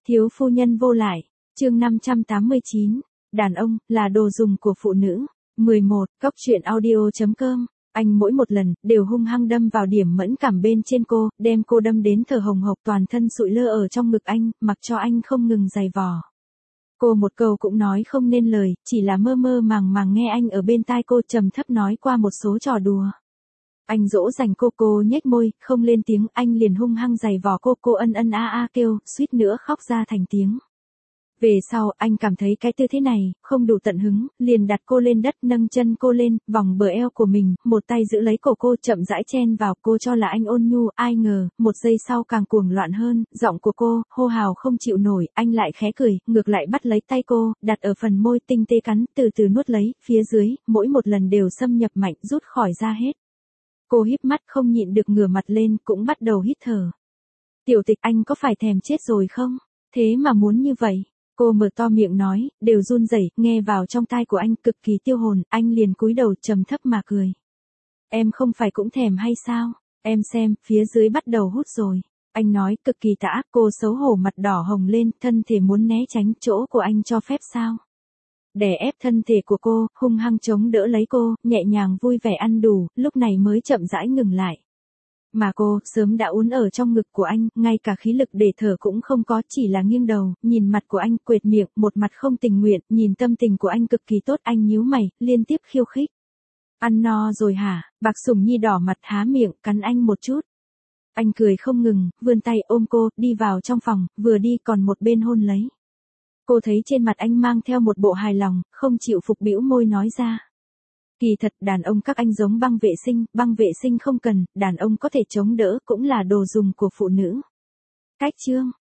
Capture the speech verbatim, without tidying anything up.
Thiếu phu nhân vô lại, chương năm trăm tám mươi chín, đàn ông, là đồ dùng của phụ nữ. mười một, Cóc truyện audio chấm com, anh mỗi một lần, đều hung hăng đâm vào điểm mẫn cảm bên trên cô, đem cô đâm đến thở hồng hộc toàn thân sụi lơ ở trong ngực anh, mặc cho anh không ngừng giày vò. Cô một câu cũng nói không nên lời, chỉ là mơ mơ màng màng nghe anh ở bên tai cô trầm thấp nói qua một số trò đùa. Anh dỗ dành cô, cô nhếch môi, không lên tiếng, anh liền hung hăng giày vò cô, cô ân ân a a kêu, suýt nữa khóc ra thành tiếng. Về sau, anh cảm thấy cái tư thế này, không đủ tận hứng, liền đặt cô lên đất, nâng chân cô lên, vòng bờ eo của mình, một tay giữ lấy cổ cô chậm rãi chen vào, cô cho là anh ôn nhu, ai ngờ, một giây sau càng cuồng loạn hơn, giọng của cô, hô hào không chịu nổi, anh lại khẽ cười, ngược lại bắt lấy tay cô, đặt ở phần môi tinh tế cắn, từ từ nuốt lấy, phía dưới, mỗi một lần đều xâm nhập mạnh, rút khỏi ra hết. Cô híp mắt không nhịn được ngửa mặt lên, cũng bắt đầu hít thở. Tiểu Tịch, anh có phải thèm chết rồi không? Thế mà muốn như vậy. Cô mở to miệng nói, đều run rẩy, nghe vào trong tai của anh cực kỳ tiêu hồn, anh liền cúi đầu trầm thấp mà cười. Em không phải cũng thèm hay sao? Em xem, phía dưới bắt đầu hút rồi. Anh nói cực kỳ tả, cô xấu hổ mặt đỏ hồng lên, thân thể muốn né tránh, chỗ của anh cho phép sao? Đè ép thân thể của cô, hung hăng chống đỡ lấy cô, nhẹ nhàng vui vẻ ăn đủ, lúc này mới chậm rãi ngừng lại. Mà cô, sớm đã uốn ở trong ngực của anh, ngay cả khí lực để thở cũng không có, chỉ là nghiêng đầu, nhìn mặt của anh, quệt miệng, một mặt không tình nguyện, nhìn tâm tình của anh cực kỳ tốt, anh nhíu mày, liên tiếp khiêu khích. Ăn no rồi hả? Bạc Sủng Nhi đỏ mặt há miệng, cắn anh một chút. Anh cười không ngừng, vươn tay ôm cô, đi vào trong phòng, vừa đi còn một bên hôn lấy. Cô thấy trên mặt anh mang theo một bộ hài lòng, không chịu phục bĩu môi nói ra. Kỳ thật, đàn ông các anh giống băng vệ sinh, băng vệ sinh không cần, đàn ông có thể chống đỡ cũng là đồ dùng của phụ nữ. Cách chương.